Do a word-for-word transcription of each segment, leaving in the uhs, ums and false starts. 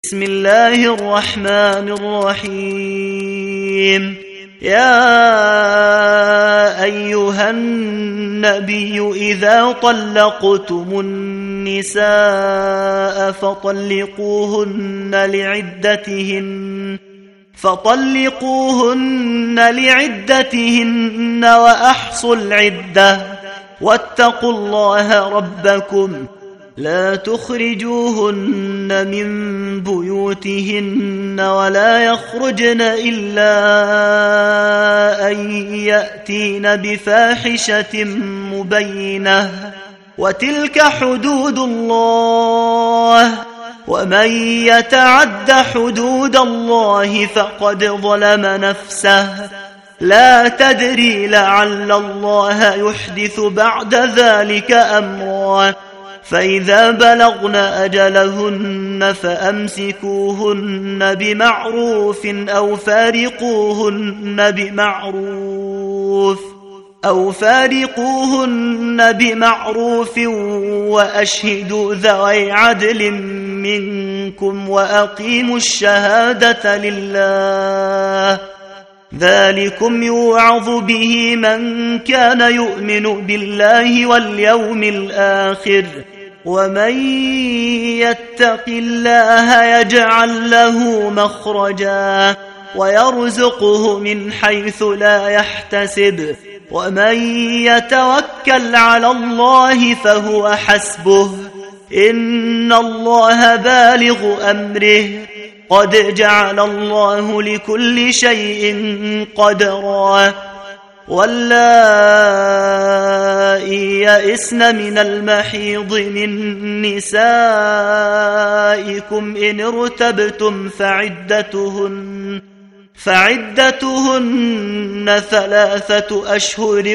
بسم الله الرحمن الرحيم. يا أيها النبي إذا طلقتم النساء فطلقوهن لعدتهن فطلقوهن لعدتهن وأحصوا العدة واتقوا الله ربكم لا تخرجوهن من بيوتهن ولا يخرجن إلا أن يأتين بفاحشة مبينة وتلك حدود الله ومن يتعد حدود الله فقد ظلم نفسه لا تدري لعل الله يحدث بعد ذلك أمرا فإذا بلغن أجلهن فأمسكوهن بمعروف أو فارقوهن بمعروف أو فارقوهن بمعروف وأشهدوا ذوي عدل منكم وأقيموا الشهادة لله ذلكم يوعظ به من كان يؤمن بالله واليوم الآخر ومن يتق الله يجعل له مخرجا ويرزقه من حيث لا يحتسب ومن يتوكل على الله فهو حسبه إن الله بالغ أمره قد جعل الله لكل شيء قدرا واللائي يئسن من المحيض من نسائكم إن ارتبتم فعدتهن فعدتهن ثلاثة أشهر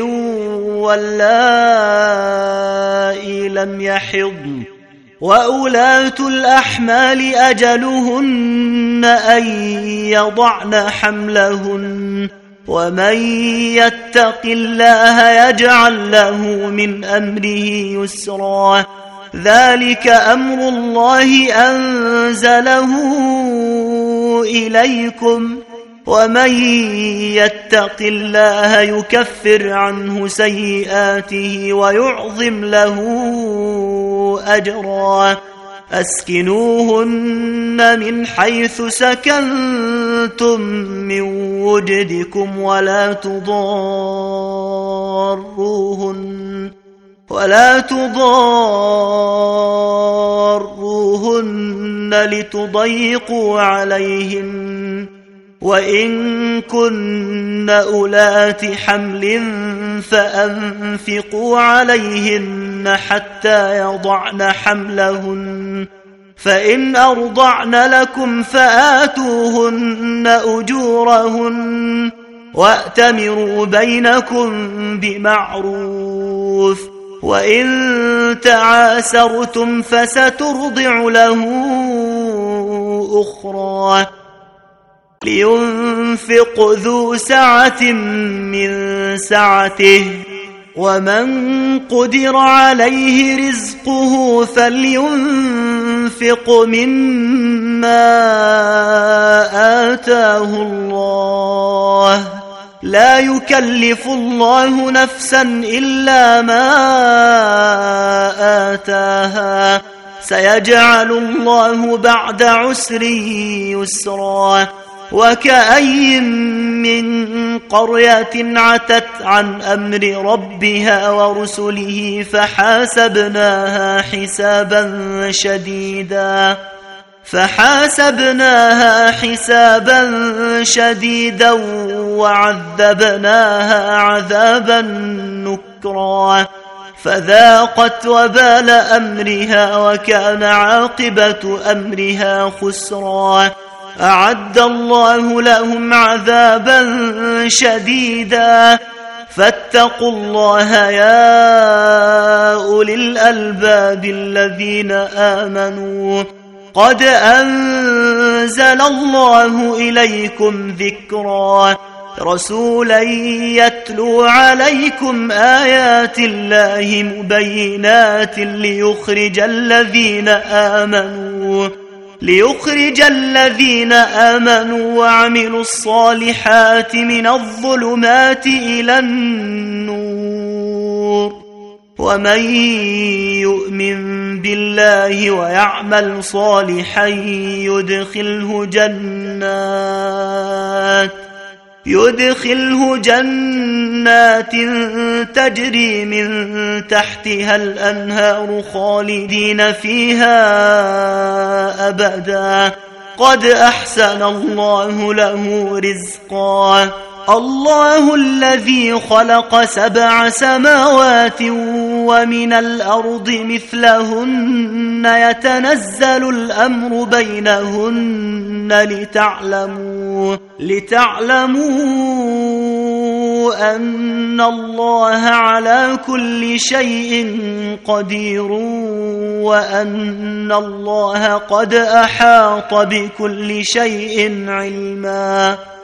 واللائي لم يحضن وأولاة الأحمال أجلهن أن يضعن حملهن ومن يتق الله يجعل له من أمره يسرا ذلك أمر الله أنزله إليكم ومن يتق الله يكفر عنه سيئاته ويعظم له أجرا أسكنوهن من حيث سكنتم من وجدكم ولا تضاروهن ولا تضاروهن لتضيقوا عليهن وإن كن أولات حمل فأنفقوا عليهن حتى يضعن حملهن فإن أرضعن لكم فآتوهن أجورهن وأتمروا بينكم بمعروف وإن تعاسرتم فسترضع له أخرى لينفق ذو سعة من سعته ومن قدر عليه رزقه فلينفق مما آتاه الله لا يكلف الله نفسا إلا ما آتاها سيجعل الله بعد عسر يسرا وكأي من قرية عتت عن أمر ربها ورسله فحاسبناها حسابا شديدا فحاسبناها حسابا شديدا وعذبناها عذابا نكرا فذاقت وبال أمرها وكان عاقبة أمرها خسرا أعد الله لهم عذابا شديدا فاتقوا الله يا أولي الألباب الذين آمنوا قد أنزل الله إليكم ذكرا رسولا يتلو عليكم آيات الله مبينات ليخرج الذين آمنوا ليخرج الذين آمنوا وعملوا الصالحات من الظلمات إلى النور ومن يؤمن بالله ويعمل صالحا يدخله جنات يدخله جنات تجري من تحتها الأنهار خالدين فيها أبدا قد أحسن الله له رزقا الله الذي خلق سبع سماوات ومن الأرض مثلهن يتنزل الأمر بينهن لتعلموا لتعلموا أن الله على كل شيء قدير وأن الله قد أحاط بكل شيء علما